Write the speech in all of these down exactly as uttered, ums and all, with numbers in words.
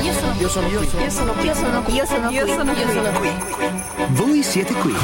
Io sono Io sono qui. Io sono qui. Io sono qui. Io sono qui. Io sono qui. Io sono qui. Voi siete qui.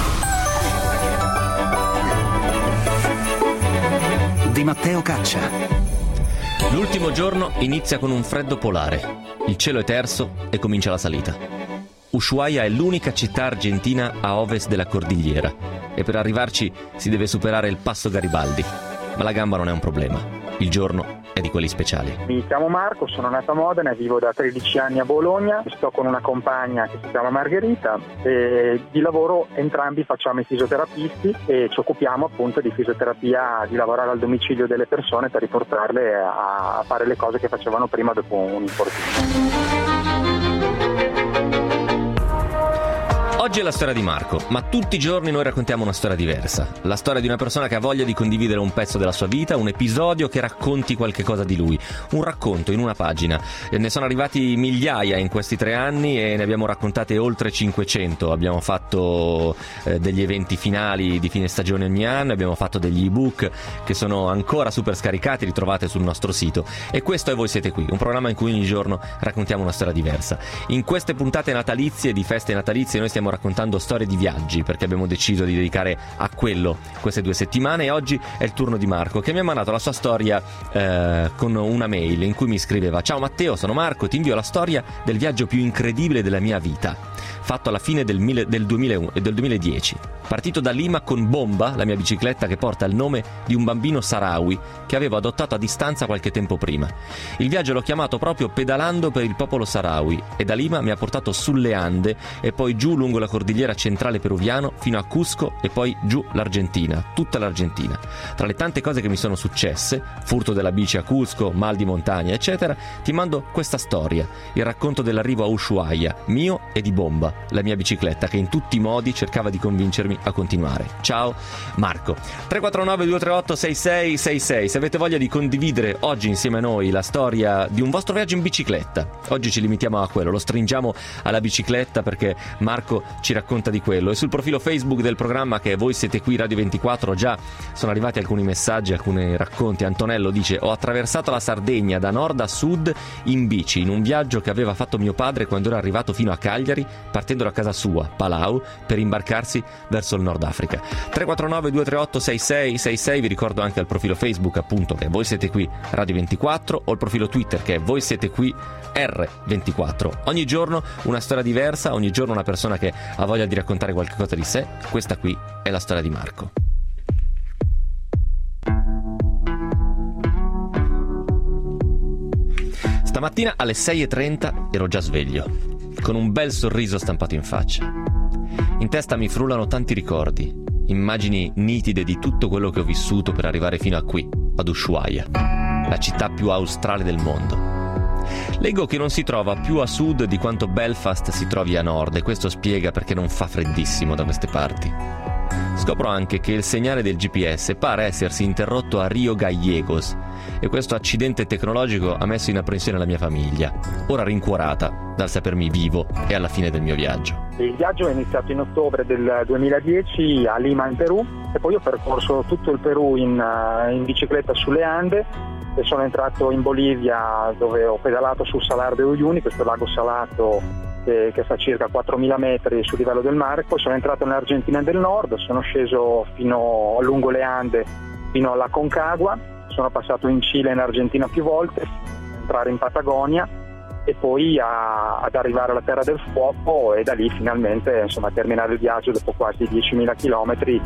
Di Matteo Caccia. L'ultimo giorno inizia con un freddo polare. Il cielo è terso e comincia la salita. Ushuaia è l'unica città argentina a ovest della cordigliera e per arrivarci si deve superare il passo Garibaldi. Ma la gamba non è un problema. Il giorno è di quelli speciali. Mi chiamo Marco, sono nato a Modena e vivo da tredici anni a Bologna. Sto con una compagna che si chiama Margherita e di lavoro entrambi facciamo i fisioterapisti e ci occupiamo appunto di fisioterapia, di lavorare al domicilio delle persone per riportarle a fare le cose che facevano prima dopo un infortunio. Oggi è la storia di Marco, ma tutti i giorni noi raccontiamo una storia diversa. La storia di una persona che ha voglia di condividere un pezzo della sua vita, un episodio che racconti qualche cosa di lui. Un racconto in una pagina. Ne sono arrivati migliaia in questi tre anni e ne abbiamo raccontate oltre cinquecento. Abbiamo fatto eh, degli eventi finali di fine stagione ogni anno, abbiamo fatto degli ebook che sono ancora super scaricati, li trovate sul nostro sito. E questo è Voi siete qui, un programma in cui ogni giorno raccontiamo una storia diversa. In queste puntate natalizie, di feste natalizie, noi stiamo raccontando storie di viaggi perché abbiamo deciso di dedicare a quello queste due settimane e oggi è il turno di Marco che mi ha mandato la sua storia eh, con una mail in cui mi scriveva: ciao Matteo, sono Marco, ti invio la storia del viaggio più incredibile della mia vita, fatto alla fine del, mille, del, duemilauno, del duemiladieci. Partito da Lima con Bomba, la mia bicicletta che porta il nome di un bambino saharawi che avevo adottato a distanza qualche tempo prima. Il viaggio l'ho chiamato proprio pedalando per il popolo saharawi e da Lima mi ha portato sulle Ande e poi giù lungo la cordigliera centrale peruviano fino a Cusco e poi giù l'Argentina, tutta l'Argentina. Tra le tante cose che mi sono successe, furto della bici a Cusco, mal di montagna eccetera, ti mando questa storia, il racconto dell'arrivo a Ushuaia, mio e di Bomba, la mia bicicletta che in tutti i modi cercava di convincermi a continuare. Ciao Marco. tre quattro nove due tre otto sei sei sei sei. Se avete voglia di condividere oggi insieme a noi la storia di un vostro viaggio in bicicletta, oggi ci limitiamo a quello, lo stringiamo alla bicicletta perché Marco ci racconta di quello. E sul profilo Facebook del programma che Voi siete qui Radio ventiquattro già sono arrivati alcuni messaggi, alcuni racconti. Antonello dice: ho attraversato la Sardegna da nord a sud in bici in un viaggio che aveva fatto mio padre quando era arrivato fino a Cagliari partendo da casa sua, Palau, per imbarcarsi verso il Nord Africa. tre quattro nove due tre otto sei sei sei sei. Vi ricordo anche il profilo Facebook appunto che Voi siete qui Radio ventiquattro o il profilo Twitter che è Voi siete qui R ventiquattro. Ogni giorno una storia diversa, ogni giorno una persona che ha voglia di raccontare qualche cosa di sé. Questa qui è la storia di Marco. Stamattina alle sei e trenta ero già sveglio, con un bel sorriso stampato in faccia. In testa mi frullano tanti ricordi, immagini nitide di tutto quello che ho vissuto per arrivare fino a qui, ad Ushuaia, la città più australe del mondo. Leggo che non si trova più a sud di quanto Belfast si trovi a nord e questo spiega perché non fa freddissimo da queste parti. Scopro anche che il segnale del G P S pare essersi interrotto a Rio Gallegos e questo accidente tecnologico ha messo in apprensione la mia famiglia, ora rincuorata dal sapermi vivo e alla fine del mio viaggio. Il viaggio è iniziato in ottobre del duemiladieci a Lima in Perù e poi ho percorso tutto il Perù in, in bicicletta sulle Ande e sono entrato in Bolivia dove ho pedalato sul Salar de Uyuni, questo lago salato che, che fa circa quattromila metri sul livello del mare. Poi sono entrato nell'Argentina del Nord, sono sceso fino lungo le Ande fino alla Concagua, sono passato in Cile e in Argentina più volte, entrare in Patagonia e poi a, ad arrivare alla Terra del Fuoco e da lì finalmente insomma terminare il viaggio dopo quasi diecimila chilometri.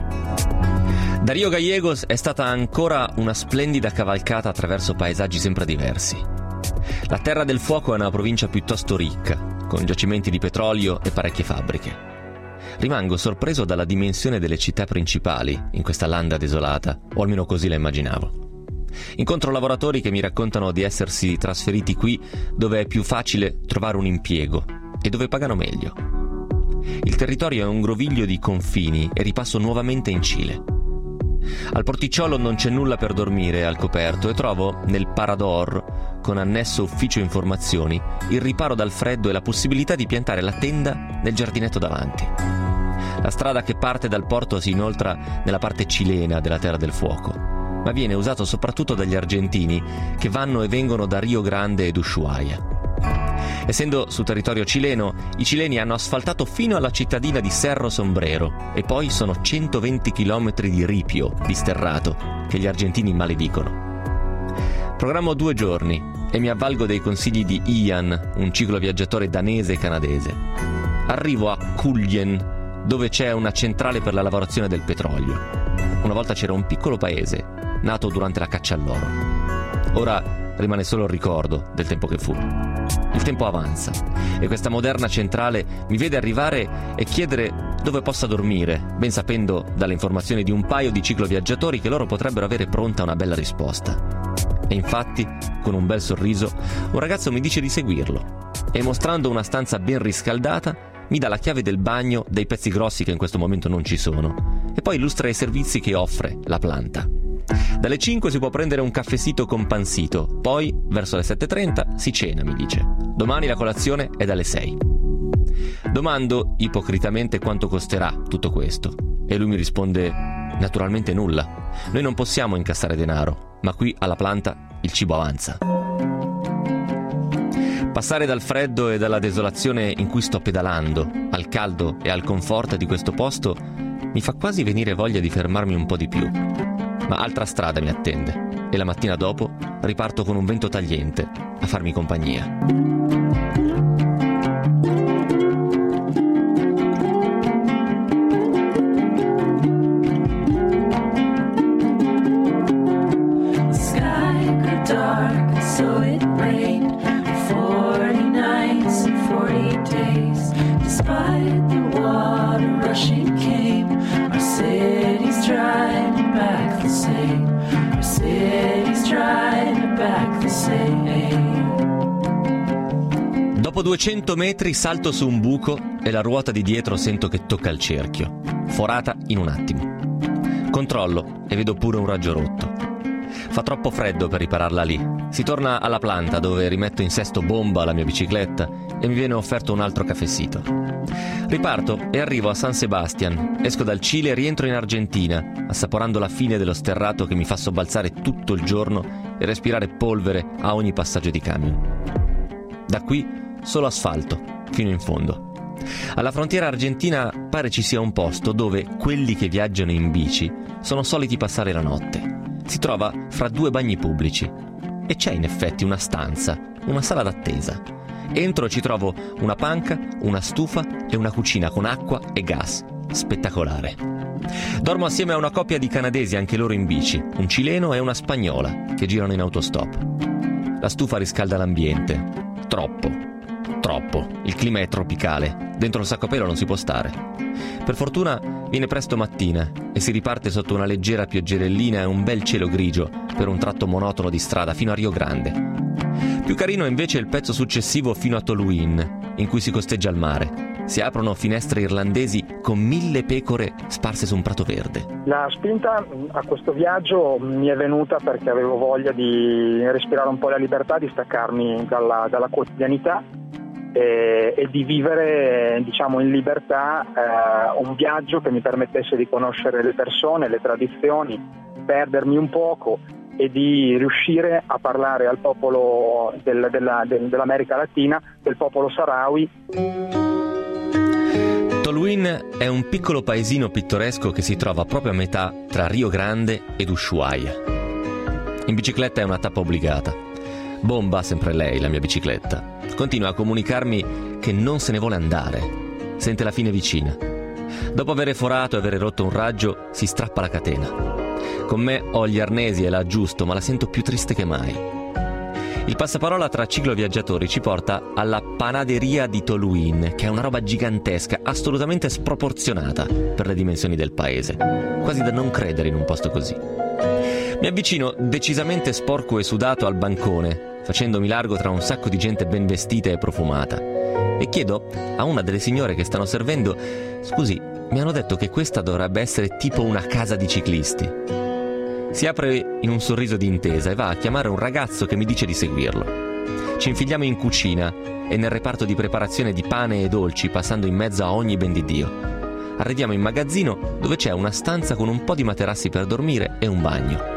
Da Rio Gallegos è stata ancora una splendida cavalcata attraverso paesaggi sempre diversi. La Terra del Fuoco è una provincia piuttosto ricca, con giacimenti di petrolio e parecchie fabbriche. Rimango sorpreso dalla dimensione delle città principali in questa landa desolata, o almeno così la immaginavo. Incontro lavoratori che mi raccontano di essersi trasferiti qui dove è più facile trovare un impiego e dove pagano meglio. Il territorio è un groviglio di confini e ripasso nuovamente in Cile. Al porticciolo non c'è nulla per dormire al coperto e trovo nel Parador, con annesso ufficio informazioni, il riparo dal freddo e la possibilità di piantare la tenda nel giardinetto davanti. La strada che parte dal porto si inoltra nella parte cilena della Terra del Fuoco, ma viene usato soprattutto dagli argentini che vanno e vengono da Rio Grande ed Ushuaia. Essendo su territorio cileno, i cileni hanno asfaltato fino alla cittadina di Cerro Sombrero e poi sono centoventi chilometri di ripio, di sterrato, che gli argentini maledicono. Programmo due giorni e mi avvalgo dei consigli di Ian, un cicloviaggiatore danese e canadese. Arrivo a Kuljen, dove c'è una centrale per la lavorazione del petrolio. Una volta c'era un piccolo paese, nato durante la caccia all'oro. Ora rimane solo il ricordo del tempo che fu. Il tempo avanza e questa moderna centrale mi vede arrivare e chiedere dove possa dormire, ben sapendo dalle informazioni di un paio di cicloviaggiatori che loro potrebbero avere pronta una bella risposta. E infatti, con un bel sorriso, un ragazzo mi dice di seguirlo e, mostrando una stanza ben riscaldata, mi dà la chiave del bagno, dei pezzi grossi che in questo momento non ci sono, e poi illustra i servizi che offre la planta. Dalle cinque si può prendere un caffècito con pansito, poi verso le sette e trenta si cena, mi dice. Domani la colazione è dalle sei. Domando ipocritamente quanto costerà tutto questo e lui mi risponde: naturalmente nulla. Noi non possiamo incassare denaro, ma qui alla planta il cibo avanza. Passare dal freddo e dalla desolazione in cui sto pedalando al caldo e al comfort di questo posto mi fa quasi venire voglia di fermarmi un po' di più. Ma altra strada mi attende e la mattina dopo riparto con un vento tagliente a farmi compagnia. Dopo duecento metri salto su un buco e la ruota di dietro sento che tocca il cerchio, forata in un attimo. Controllo e vedo pure un raggio rotto. Fa troppo freddo per ripararla lì. Si torna alla planta dove rimetto in sesto bomba la mia bicicletta e mi viene offerto un altro caffècito. Riparto e arrivo a San Sebastian, esco dal Cile e rientro in Argentina, assaporando la fine dello sterrato che mi fa sobbalzare tutto il giorno e respirare polvere a ogni passaggio di camion. Da qui solo asfalto, fino in fondo. Alla frontiera argentina pare ci sia un posto dove quelli che viaggiano in bici sono soliti passare la notte. Si trova fra due bagni pubblici e c'è in effetti una stanza, una sala d'attesa. Entro e ci trovo una panca, una stufa e una cucina con acqua e gas. Spettacolare. Dormo assieme a una coppia di canadesi, anche loro in bici, un cileno e una spagnola, che girano in autostop. La stufa riscalda l'ambiente. Troppo. Troppo. Il clima è tropicale. Dentro il sacco a pelo non si può stare. Per fortuna viene presto mattina e si riparte sotto una leggera pioggerellina e un bel cielo grigio per un tratto monotono di strada fino a Rio Grande. Più carino invece è il pezzo successivo fino a Toluín, in cui si costeggia il mare. Si aprono finestre irlandesi con mille pecore sparse su un prato verde. La spinta a questo viaggio mi è venuta perché avevo voglia di respirare un po' la libertà, di staccarmi dalla, dalla quotidianità e, e di vivere, diciamo, in libertà eh, un viaggio che mi permettesse di conoscere le persone, le tradizioni, perdermi un poco e di riuscire a parlare al popolo del, della, del, dell'America Latina, del popolo saharawi. Toluín è un piccolo paesino pittoresco che si trova proprio a metà tra Rio Grande ed Ushuaia. In bicicletta è una tappa obbligata. Bomba, sempre lei, la mia bicicletta, continua a comunicarmi che non se ne vuole andare. Sente la fine vicina. Dopo aver forato e aver rotto un raggio, si strappa la catena. Con me ho gli arnesi e la aggiusto, ma la sento più triste che mai. Il passaparola tra cicloviaggiatori ci porta alla panaderia di Toluín, che è una roba gigantesca, assolutamente sproporzionata per le dimensioni del paese, quasi da non credere in un posto così. Mi avvicino decisamente sporco e sudato al bancone, facendomi largo tra un sacco di gente ben vestita e profumata, e chiedo a una delle signore che stanno servendo: scusi, mi hanno detto che questa dovrebbe essere tipo una casa di ciclisti. Si apre in un sorriso di intesa e va a chiamare un ragazzo che mi dice di seguirlo. Ci infiliamo in cucina e nel reparto di preparazione di pane e dolci, passando in mezzo a ogni ben di Dio. Arriviamo in magazzino dove c'è una stanza con un po' di materassi per dormire e un bagno.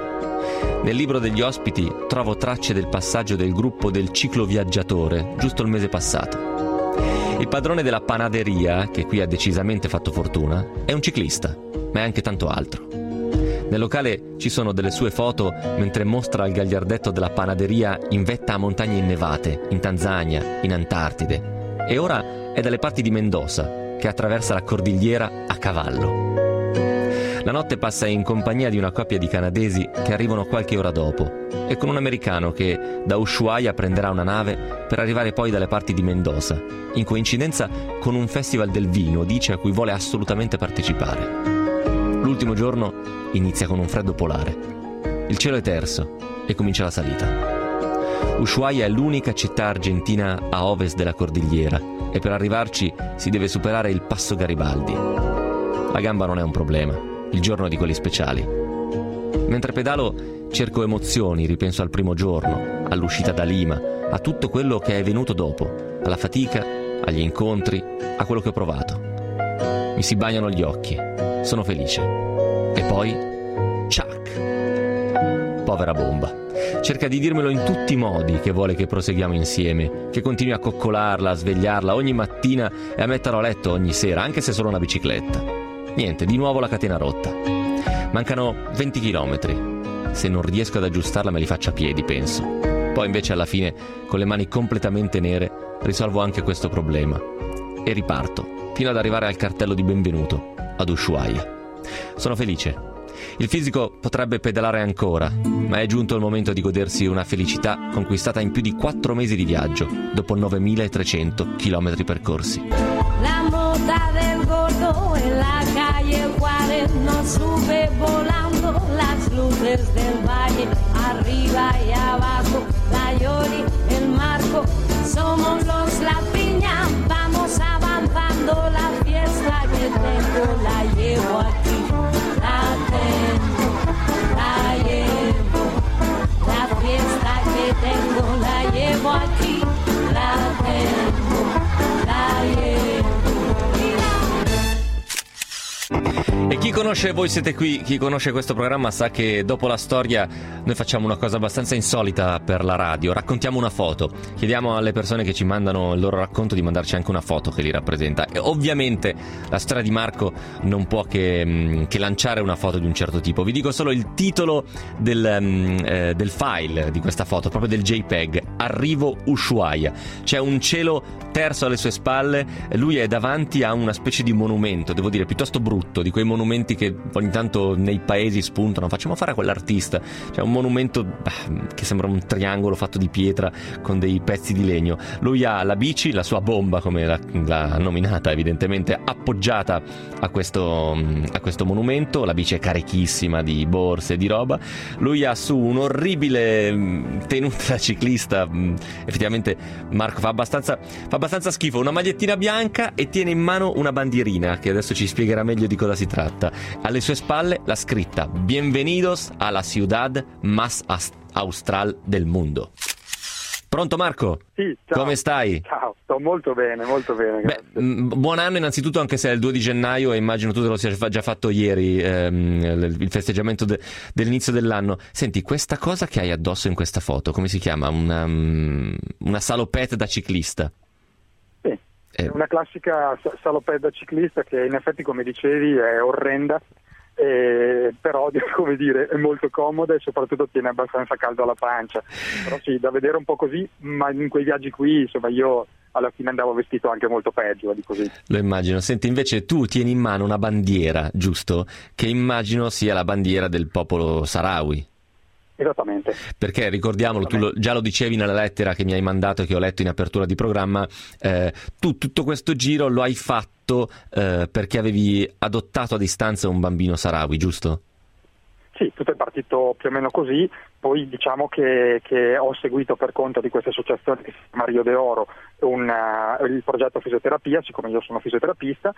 Nel libro degli ospiti trovo tracce del passaggio del gruppo del cicloviaggiatore giusto il mese passato. Il padrone della panaderia, che qui ha decisamente fatto fortuna, è un ciclista, ma è anche tanto altro. Nel locale ci sono delle sue foto mentre mostra il gagliardetto della panaderia in vetta a montagne innevate, in Tanzania, in Antartide. E ora è dalle parti di Mendoza, che attraversa la cordigliera a cavallo. La notte passa in compagnia di una coppia di canadesi che arrivano qualche ora dopo e con un americano che da Ushuaia prenderà una nave per arrivare poi dalle parti di Mendoza, in coincidenza con un festival del vino, dice, a cui vuole assolutamente partecipare. L'ultimo giorno inizia con un freddo polare. Il cielo è terso e comincia la salita. Ushuaia è l'unica città argentina a ovest della cordigliera e per arrivarci si deve superare il Passo Garibaldi. La gamba non è un problema, il giorno è di quelli speciali. Mentre pedalo cerco emozioni, ripenso al primo giorno, all'uscita da Lima, a tutto quello che è venuto dopo, alla fatica, agli incontri, a quello che ho provato. Mi si bagnano gli occhi, sono felice. E poi, ciac! Povera bomba. Cerca di dirmelo in tutti i modi che vuole che proseguiamo insieme, che continui a coccolarla, a svegliarla ogni mattina e a metterla a letto ogni sera, anche se solo una bicicletta. Niente, di nuovo la catena rotta. Mancano venti chilometri. Se non riesco ad aggiustarla me li faccio a piedi, penso. Poi invece alla fine, con le mani completamente nere, risolvo anche questo problema. E riparto, fino ad arrivare al cartello di benvenuto, ad Ushuaia. Sono felice. Il fisico potrebbe pedalare ancora, ma è giunto il momento di godersi una felicità conquistata in più di quattro mesi di viaggio, dopo novemilatrecento chilometri percorsi. La moda del gordo en la calle Juárez nos sube volando las luces del valle, arriba y abajo, la Yori, el Marco, somos los La Piña, vamos avanzando la fiesta que tengo, la llevo aquí, la tengo, la llevo, la fiesta que tengo, la llevo aquí, la tengo, la llevo. E chi conosce Voi Siete Qui, chi conosce questo programma sa che dopo la storia noi facciamo una cosa abbastanza insolita per la radio, raccontiamo una foto, chiediamo alle persone che ci mandano il loro racconto di mandarci anche una foto che li rappresenta e ovviamente la storia di Marco non può che, che lanciare una foto di un certo tipo. Vi dico solo il titolo del, eh, del file di questa foto, proprio del JPEG: Arrivo Ushuaia. C'è un cielo terso alle sue spalle, lui è davanti a una specie di monumento, devo dire piuttosto brutto, di quei monumenti che ogni tanto nei paesi spuntano, facciamo fare a quell'artista. C'è un monumento bah, che sembra un triangolo fatto di pietra con dei pezzi di legno. Lui ha la bici, la sua bomba, come l'ha, l'ha nominata evidentemente, appoggiata a questo, a questo monumento. La bici è carichissima di borse e di roba. Lui ha su un'orribile tenuta da ciclista, effettivamente Marco fa abbastanza, fa abbastanza schifo, una magliettina bianca e tiene in mano una bandierina che adesso ci spiegherà meglio di cosa si tratta. Alle sue spalle la scritta: Bienvenidos a la ciudad más austral del mundo. Pronto Marco? Sì, ciao. Come stai? Ciao, sto molto bene, molto bene, grazie. Beh, m- buon anno innanzitutto, anche se è il due di gennaio e immagino tu te lo sia già fatto ieri, ehm, il festeggiamento de- dell'inizio dell'anno. Senti, questa cosa che hai addosso in questa foto, come si chiama? Una, um, una salopette da ciclista. Sì, è una classica salopette da ciclista che in effetti, come dicevi, è orrenda. Eh, però come dire è molto comoda e soprattutto tiene abbastanza caldo alla pancia, però sì, da vedere un po' così, ma in quei viaggi qui insomma io alla fine andavo vestito anche molto peggio di così. Lo immagino. Senti, invece tu tieni in mano una bandiera, giusto? Che immagino sia la bandiera del popolo Sahrawi. Esattamente. Perché ricordiamolo, tu lo, già lo dicevi nella lettera che mi hai mandato e che ho letto in apertura di programma, eh, tu tutto questo giro lo hai fatto eh, perché avevi adottato a distanza un bambino Sahrawi, giusto? Sì, tutto è partito più o meno così, poi diciamo che, che ho seguito per conto di questa associazione che si chiama Rio de Oro un, uh, il progetto fisioterapia, siccome io sono fisioterapista,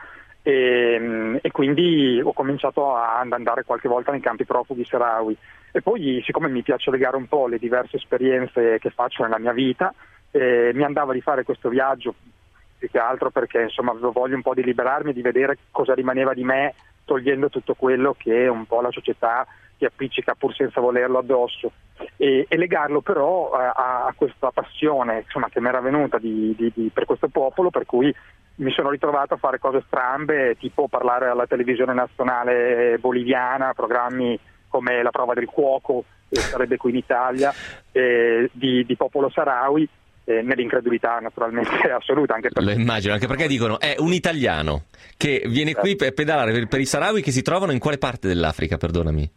e, e quindi ho cominciato ad andare qualche volta nei campi profughi Sahrawi e poi, siccome mi piace legare un po' le diverse esperienze che faccio nella mia vita, eh, mi andava di fare questo viaggio più che altro perché insomma avevo voglia un po' di liberarmi, di vedere cosa rimaneva di me, togliendo tutto quello che un po' la società ti appiccica pur senza volerlo addosso, e, e legarlo però a, a questa passione, insomma, che mi era venuta di, di, di, per questo popolo, per cui mi sono ritrovato a fare cose strambe, tipo parlare alla televisione nazionale boliviana, programmi come La prova del cuoco, che sarebbe qui in Italia, eh, di, di popolo saharawi, eh, nell'incredulità naturalmente assoluta. Anche per... Lo immagino, anche perché dicono è un italiano che viene qui per pedalare per, per i saharawi, che si trovano in quale parte dell'Africa, perdonami?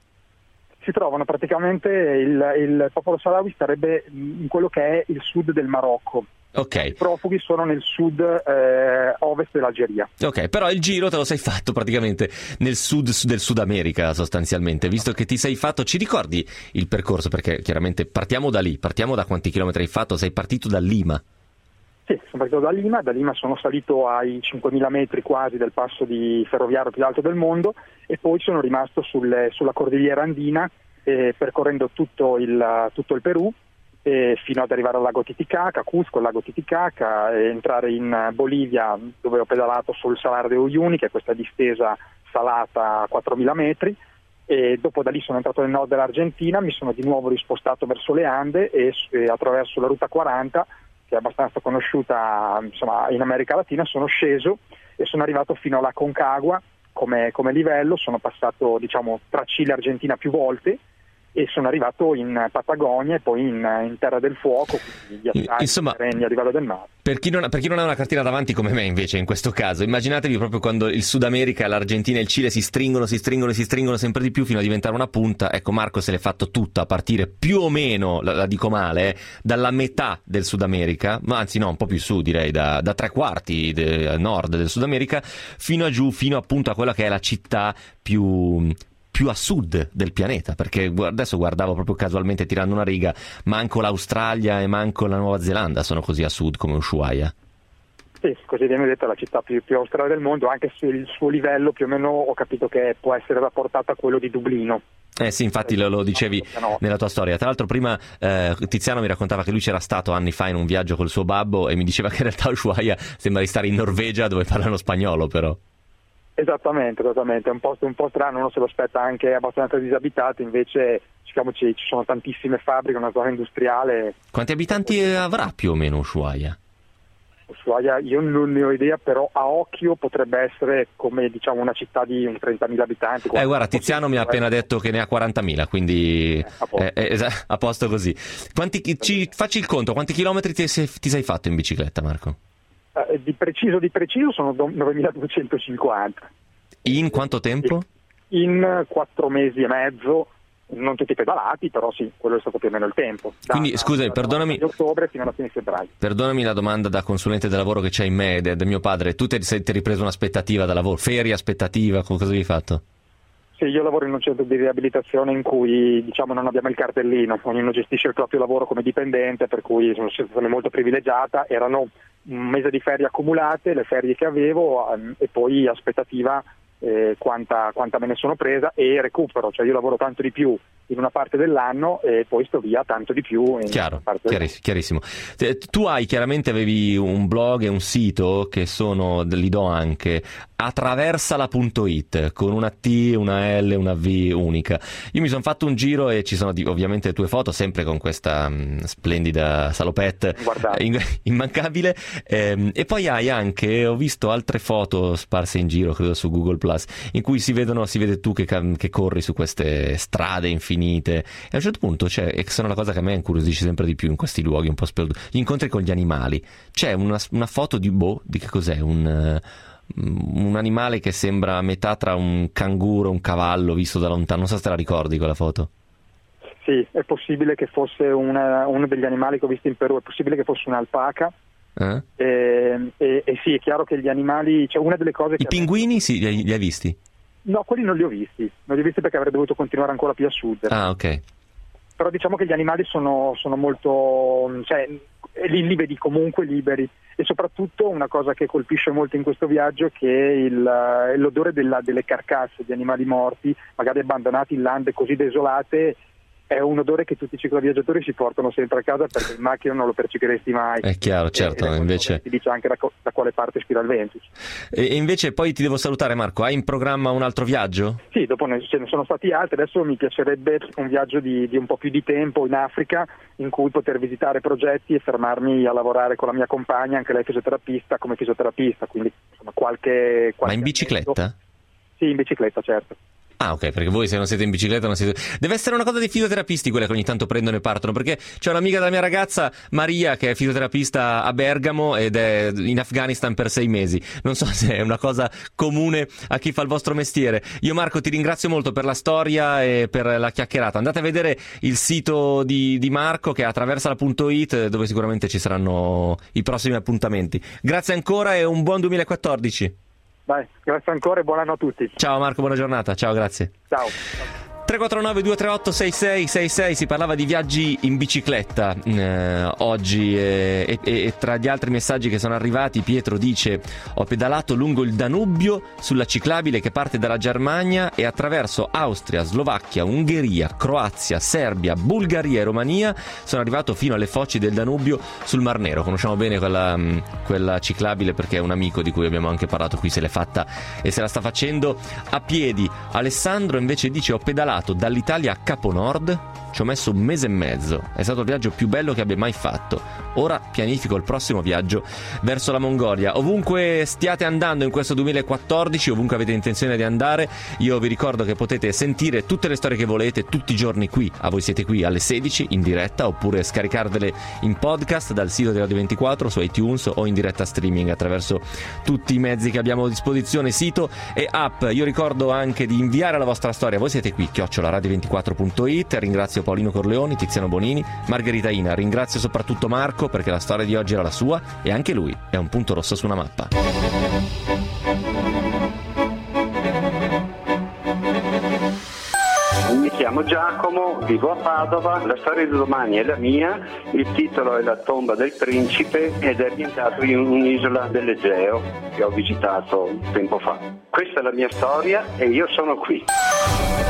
Si trovano praticamente, il, il popolo saharawi starebbe in quello che è il sud del Marocco. Ok. I profughi sono nel sud eh, ovest dell'Algeria. Ok, però il giro te lo sei fatto praticamente nel sud del Sud America, sostanzialmente, visto che ti sei fatto, ci ricordi il percorso? Perché chiaramente partiamo da lì, partiamo da quanti chilometri hai fatto, sei partito da Lima. Sì, sono partito da Lima, da Lima sono salito ai cinquemila metri quasi del passo di ferroviario più alto del mondo, e poi sono rimasto sul, sulla cordigliera andina, eh, percorrendo tutto il, tutto il Perù, eh, fino ad arrivare al lago Titicaca, Cusco, al lago Titicaca, e entrare in Bolivia, dove ho pedalato sul Salar de Uyuni, che è questa distesa salata a quattromila metri, e dopo da lì sono entrato nel nord dell'Argentina, mi sono di nuovo rispostato verso le Ande e, e attraverso la ruta quaranta, che è abbastanza conosciuta, insomma, in America Latina, sono sceso e sono arrivato fino alla Concagua come, come livello. Sono passato, diciamo, tra Cile e Argentina più volte, e sono arrivato in Patagonia e poi in, in Terra del Fuoco, quindi gli Insomma, terreni a livello del mare. Per chi, non, per chi non ha una cartina davanti come me, invece, in questo caso, immaginatevi proprio quando il Sud America, l'Argentina e il Cile si stringono, si stringono, si stringono sempre di più fino a diventare una punta. Ecco, Marco se l'è fatto tutta a partire più o meno, la, la dico male, eh, dalla metà del Sud America, ma anzi no, un po' più su, direi, da, da tre quarti de, a nord del Sud America, fino a giù, fino appunto a quella che è la città più... più a sud del pianeta, perché adesso guardavo proprio casualmente tirando una riga, manco l'Australia e manco la Nuova Zelanda sono così a sud come Ushuaia. Sì, così viene detta la città più, più australe del mondo, anche se il suo livello più o meno ho capito che può essere rapportato a quello di Dublino. Eh sì, infatti lo, lo dicevi nella tua storia. Tra l'altro prima eh, Tiziano mi raccontava che lui c'era stato anni fa in un viaggio col suo babbo e mi diceva che in realtà Ushuaia sembra di stare in Norvegia, dove parlano spagnolo però. Esattamente, esattamente, è un posto un po' strano, uno se lo aspetta anche abbastanza disabitato, invece diciamoci, ci sono tantissime fabbriche, una zona industriale. Quanti abitanti avrà più o meno Ushuaia? Ushuaia io non ne ho idea, però a occhio potrebbe essere come, diciamo, una città di un trentamila abitanti. Eh guarda, Tiziano mi ha appena detto che ne ha quarantamila, quindi eh, a, posto. Eh, eh, a posto così. Quanti, ci, facci il conto, quanti chilometri ti sei, ti sei fatto in bicicletta, Marco? Eh, di preciso di preciso sono novemiladuecentocinquanta. In quanto tempo? In quattro mesi e mezzo, non tutti pedalati, però sì, quello è stato più o meno il tempo. Da, Quindi scusami, da, perdonami. Da ottobre fino alla fine di febbraio. Perdonami la domanda da consulente del lavoro che c'è in me, del mio padre. Tu ti sei ripreso un'aspettativa da lavoro, ferie, aspettativa, cosa avevi fatto? Sì, io lavoro in un centro di riabilitazione in cui, diciamo, non abbiamo il cartellino, ognuno gestisce il proprio lavoro come dipendente, per cui sono una situazione molto privilegiata. Erano un mese di ferie accumulate, le ferie che avevo, ehm, e poi aspettativa eh, quanta, quanta me ne sono presa, e recupero, cioè io lavoro tanto di più in una parte dell'anno e poi sto via tanto di più in Chiaro, una parte chiarissimo, chiarissimo. Tu hai chiaramente avevi un blog e un sito che sono, li do anche, attraversala punto it, con una T, una L, una V unica. Io mi sono fatto un giro e ci sono ovviamente le tue foto, sempre con questa mh, splendida salopette in, immancabile, ehm, e poi hai anche, ho visto altre foto sparse in giro, credo su Google Plus, in cui si vedono, si vede tu che, che corri su queste strade infinite, e a un certo punto c'è, e sono la cosa che a me incuriosisce sempre di più in questi luoghi un po' sperduti, gli incontri con gli animali. C'è una, una foto di, boh, di che cos'è? Un... un animale che sembra a metà tra un canguro e un cavallo visto da lontano, non so se te la ricordi quella foto. Sì, è possibile che fosse una, uno degli animali che ho visto in Perù, è possibile che fosse un'alpaca. Eh? E, e, e sì, è chiaro che gli animali, cioè una delle cose che... I pinguini sì, li hai, li hai visti? No, quelli non li ho visti, non li ho visti perché avrei dovuto continuare ancora più a sud. Ah, ok. Però diciamo che gli animali sono, sono molto, cioè li, li vedi comunque liberi, e soprattutto una cosa che colpisce molto in questo viaggio è che il, l'odore della, delle carcasse di animali morti, magari abbandonati in lande così desolate, è un odore che tutti i cicloviaggiatori si portano sempre a casa, perché in macchina non lo percepiresti mai. È chiaro, certo, e, invece ti dice anche da, co- da quale parte ispira il vento. E, e invece poi ti devo salutare, Marco, hai in programma un altro viaggio? Sì, dopo ne, ce ne sono stati altri, adesso mi piacerebbe un viaggio di, di un po' più di tempo in Africa, in cui poter visitare progetti e fermarmi a lavorare con la mia compagna, anche lei fisioterapista, come fisioterapista, quindi insomma qualche... qualche Ma in bicicletta? Annetto. Sì, in bicicletta, certo. Ah, ok, perché voi se non siete in bicicletta non siete... Deve essere una cosa dei fisioterapisti quella che ogni tanto prendono e partono, perché c'è un'amica della mia ragazza, Maria, che è fisioterapista a Bergamo ed è in Afghanistan per sei mesi. Non so se è una cosa comune a chi fa il vostro mestiere. Io, Marco, ti ringrazio molto per la storia e per la chiacchierata. Andate a vedere il sito di, di Marco, che è attraversala punto it, dove sicuramente ci saranno i prossimi appuntamenti. Grazie ancora e un buon duemilaquattordici. Dai, grazie ancora e buon anno a tutti. Ciao Marco, buona giornata. Ciao, grazie. Ciao. tre quattro nove due tre otto sei sei sei sei, si parlava di viaggi in bicicletta eh, oggi eh, e, e tra gli altri messaggi che sono arrivati Pietro dice: ho pedalato lungo il Danubio sulla ciclabile che parte dalla Germania e attraverso Austria, Slovacchia, Ungheria, Croazia, Serbia, Bulgaria e Romania sono arrivato fino alle foci del Danubio sul Mar Nero. Conosciamo bene quella, quella ciclabile perché è un amico di cui abbiamo anche parlato qui, se l'è fatta e se la sta facendo a piedi. Alessandro invece dice: ho pedalato dall'Italia a Capo Nord, ci ho messo un mese e mezzo, è stato il viaggio più bello che abbia mai fatto. Ora pianifico il prossimo viaggio verso la Mongolia. Ovunque stiate andando in questo duemilaquattordici, ovunque avete intenzione di andare, io vi ricordo che potete sentire tutte le storie che volete tutti i giorni qui, a Voi Siete Qui, alle sedici in diretta, oppure scaricarvele in podcast dal sito di Radio ventiquattro su iTunes o in diretta streaming attraverso tutti i mezzi che abbiamo a disposizione, sito e app. Io ricordo anche di inviare la vostra storia. Voi siete qui, chiocciola radio ventiquattro punto it. Ringrazio Paolino Corleoni, Tiziano Bonini, Margherita Ina. Ringrazio soprattutto Marco, perché la storia di oggi era la sua e anche lui è un punto rosso su una mappa. Mi chiamo Giacomo, vivo a Padova, la storia di domani è la mia, il titolo è La tomba del principe ed è ambientato in un'isola dell'Egeo che ho visitato tempo fa. Questa è la mia storia e io sono qui.